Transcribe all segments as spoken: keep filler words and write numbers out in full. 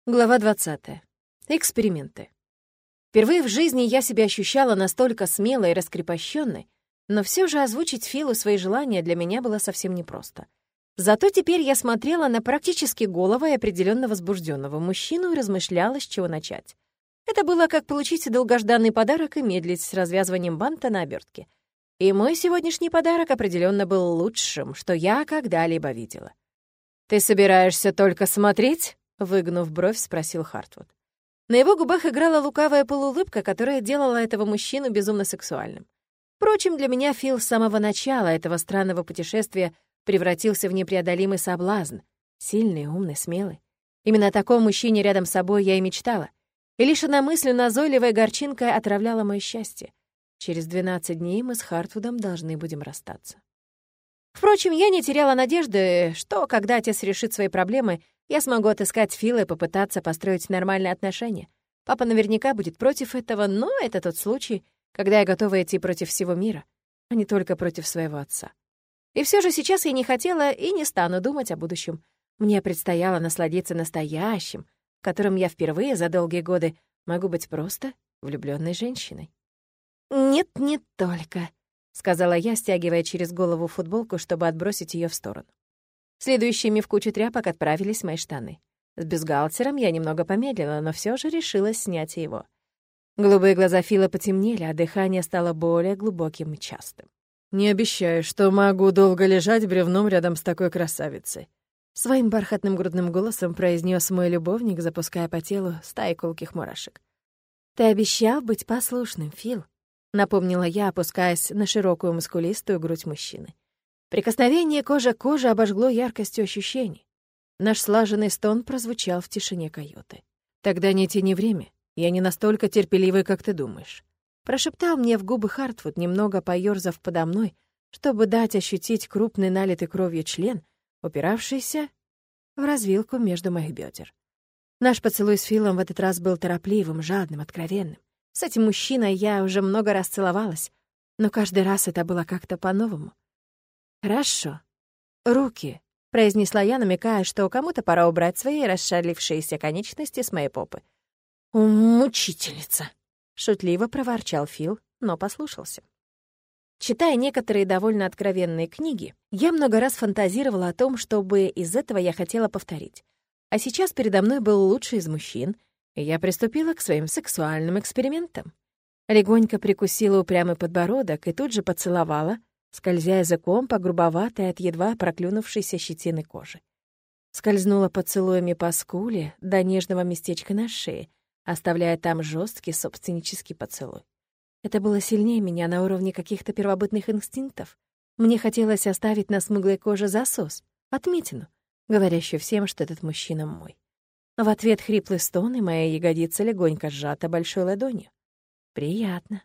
Глава двадцатая. Эксперименты. Впервые в жизни я себя ощущала настолько смелой и раскрепощенной, но все же озвучить Филу свои желания для меня было совсем непросто. Зато теперь я смотрела на практически голого и определенно возбужденного мужчину и размышляла, с чего начать. Это было как получить долгожданный подарок и медлить с развязыванием банта на обертке. И мой сегодняшний подарок определенно был лучшим, что я когда-либо видела. «Ты собираешься только смотреть?» — выгнув бровь, спросил Хартвуд. На его губах играла лукавая полуулыбка, которая делала этого мужчину безумно сексуальным. Впрочем, для меня Фил с самого начала этого странного путешествия превратился в непреодолимый соблазн. Сильный, умный, смелый. Именно о таком мужчине рядом с собой я и мечтала. И лишь одна мысль назойливой горчинкой отравляла мое счастье. Через двенадцать дней мы с Хартвудом должны будем расстаться. Впрочем, я не теряла надежды, что, когда отец решит свои проблемы, я смогу отыскать Фила и попытаться построить нормальные отношения. Папа наверняка будет против этого, но это тот случай, когда я готова идти против всего мира, а не только против своего отца. И все же сейчас я не хотела и не стану думать о будущем. Мне предстояло насладиться настоящим, в котором я впервые за долгие годы могу быть просто влюбленной женщиной. «Нет, не только», — сказала я, стягивая через голову футболку, чтобы отбросить ее в сторону. Следующими в кучу тряпок отправились мои штаны. С бюстгальтером я немного помедлила, но все же решилась снять его. Голубые глаза Фила потемнели, а дыхание стало более глубоким и частым. «Не обещаю, что могу долго лежать бревном рядом с такой красавицей», — своим бархатным грудным голосом произнес мой любовник, запуская по телу стаи колких мурашек. «Ты обещал быть послушным, Фил», — напомнила я, опускаясь на широкую мускулистую грудь мужчины. Прикосновение кожи к коже обожгло яркостью ощущений. Наш слаженный стон прозвучал в тишине каюты. «Тогда не тяни время. Я не настолько терпеливый, как ты думаешь», — прошептал мне в губы Хартвуд, немного поёрзав подо мной, чтобы дать ощутить крупный налитый кровью член, упиравшийся в развилку между моих бедер. Наш поцелуй с Филом в этот раз был торопливым, жадным, откровенным. С этим мужчиной я уже много раз целовалась, но каждый раз это было как-то по-новому. «Хорошо. Руки», — произнесла я, намекая, что кому-то пора убрать свои расшалившиеся конечности с моей попы. «Мучительница», — шутливо проворчал Фил, но послушался. Читая некоторые довольно откровенные книги, я много раз фантазировала о том, чтобы из этого я хотела повторить. А сейчас передо мной был лучший из мужчин, и я приступила к своим сексуальным экспериментам. Легонько прикусила упрямый подбородок и тут же поцеловала, скользя языком по грубоватой от едва проклюнувшейся щетины кожи. Скользнула поцелуями по скуле до нежного местечка на шее, оставляя там жесткий собственнический поцелуй. Это было сильнее меня на уровне каких-то первобытных инстинктов. Мне хотелось оставить на смуглой коже засос, отметину, говорящую всем, что этот мужчина мой. В ответ хриплый стон, и моя ягодица легонько сжата большой ладонью. Приятно.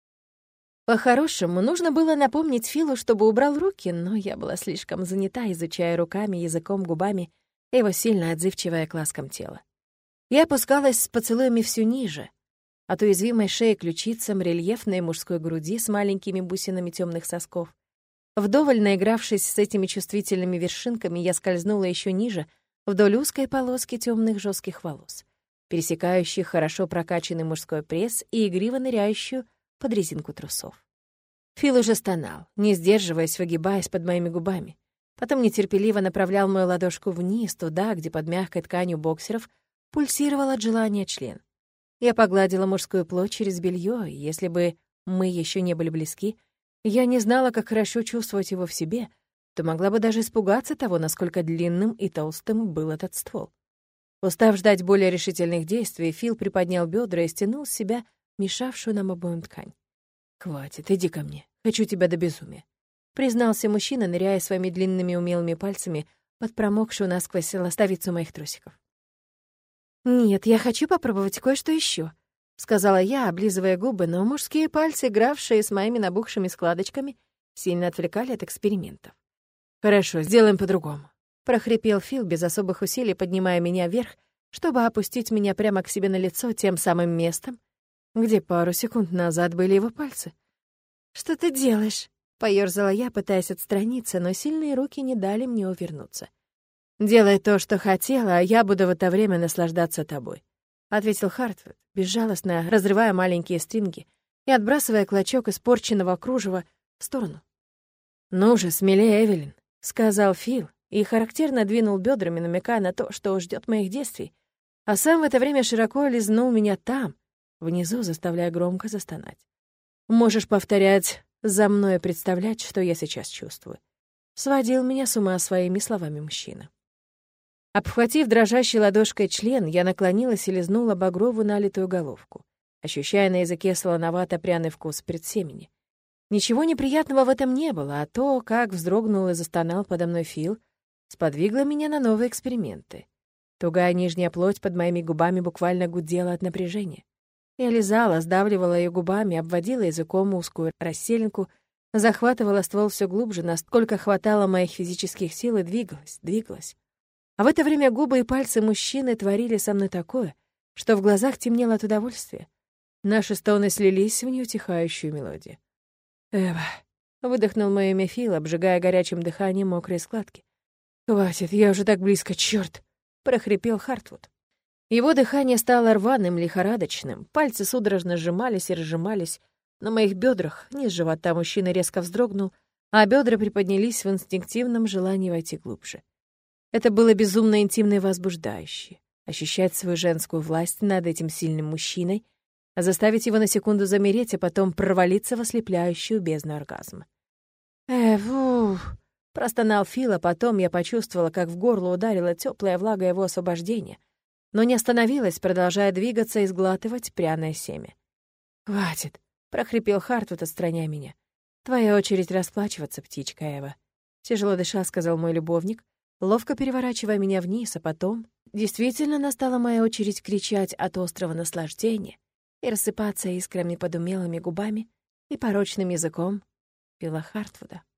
По-хорошему, нужно было напомнить Филу, чтобы убрал руки, но я была слишком занята, изучая руками, языком, губами его сильно отзывчивое к ласкам тело. Я опускалась с поцелуями всё ниже, от уязвимой шеи к ключицам, рельефной мужской груди с маленькими бусинами тёмных сосков. Вдоволь наигравшись с этими чувствительными вершинками, я скользнула ещё ниже, вдоль узкой полоски тёмных жёстких волос, пересекающих хорошо прокачанный мужской пресс и игриво ныряющую под резинку трусов. Фил уже стонал, не сдерживаясь, выгибаясь под моими губами. Потом нетерпеливо направлял мою ладошку вниз, туда, где под мягкой тканью боксеров пульсировал от желания член. Я погладила мужскую плоть через белье, и если бы мы еще не были близки, я не знала, как хорошо чувствовать его в себе, то могла бы даже испугаться того, насколько длинным и толстым был этот ствол. Устав ждать более решительных действий, Фил приподнял бедра и стянул с себя мешавшую нам обоим ткань. «Хватит, иди ко мне. Хочу тебя до безумия», — признался мужчина, ныряя своими длинными умелыми пальцами под промокшую насквозь ластовицу моих трусиков. «Нет, я хочу попробовать кое-что еще», — сказала я, облизывая губы, но мужские пальцы, игравшие с моими набухшими складочками, сильно отвлекали от экспериментов. «Хорошо, сделаем по-другому», — прохрипел Фил без особых усилий, поднимая меня вверх, чтобы опустить меня прямо к себе на лицо тем самым местом, где пару секунд назад были его пальцы. «Что ты делаешь?» — поёрзала я, пытаясь отстраниться, но сильные руки не дали мне увернуться. «Делай то, что хотела, а я буду в это время наслаждаться тобой», — ответил Хартвуд, безжалостно разрывая маленькие стринги и отбрасывая клочок испорченного кружева в сторону. «Ну же, смелее, Эвелин», — сказал Фил и характерно двинул бедрами, намекая на то, что ждет моих действий, а сам в это время широко лизнул меня там, внизу, заставляя громко застонать. «Можешь повторять за мной и представлять, что я сейчас чувствую», — сводил меня с ума своими словами мужчина. Обхватив дрожащей ладошкой член, я наклонилась и лизнула багровую налитую головку, ощущая на языке солоновато-пряный вкус предсемени. Ничего неприятного в этом не было, а то, как вздрогнул и застонал подо мной Фил, сподвигло меня на новые эксперименты. Тугая нижняя плоть под моими губами буквально гудела от напряжения. Я лизала, сдавливала ее губами, обводила языком узкую расселинку, захватывала ствол все глубже, насколько хватало моих физических сил, и двигалась, двигалась. А в это время губы и пальцы мужчины творили со мной такое, что в глазах темнело от удовольствия. Наши стоны слились в неутихающую мелодию. «Эва», — выдохнул мое имя Фил, обжигая горячим дыханием мокрые складки. «Хватит, я уже так близко, чёрт!» — прохрипел Хартвуд. Его дыхание стало рваным, лихорадочным, пальцы судорожно сжимались и разжимались. На моих бедрах, низ живота мужчины резко вздрогнул, а бедра приподнялись в инстинктивном желании войти глубже. Это было безумно интимно и возбуждающе. Ощущать свою женскую власть над этим сильным мужчиной, а заставить его на секунду замереть, а потом провалиться в ослепляющую бездну оргазма. «Э, фух!» — простонал Фил, а потом я почувствовала, как в горло ударила теплая влага его освобождения, но не остановилась, продолжая двигаться и сглатывать пряное семя. «Хватит!» — прохрипел Хартвуд, отстраняя меня. «Твоя очередь расплачиваться, птичка Эва», — тяжело дыша сказал мой любовник, ловко переворачивая меня вниз, а потом действительно настала моя очередь кричать от острого наслаждения и рассыпаться искрами под умелыми губами и порочным языком Фила Хартвуда.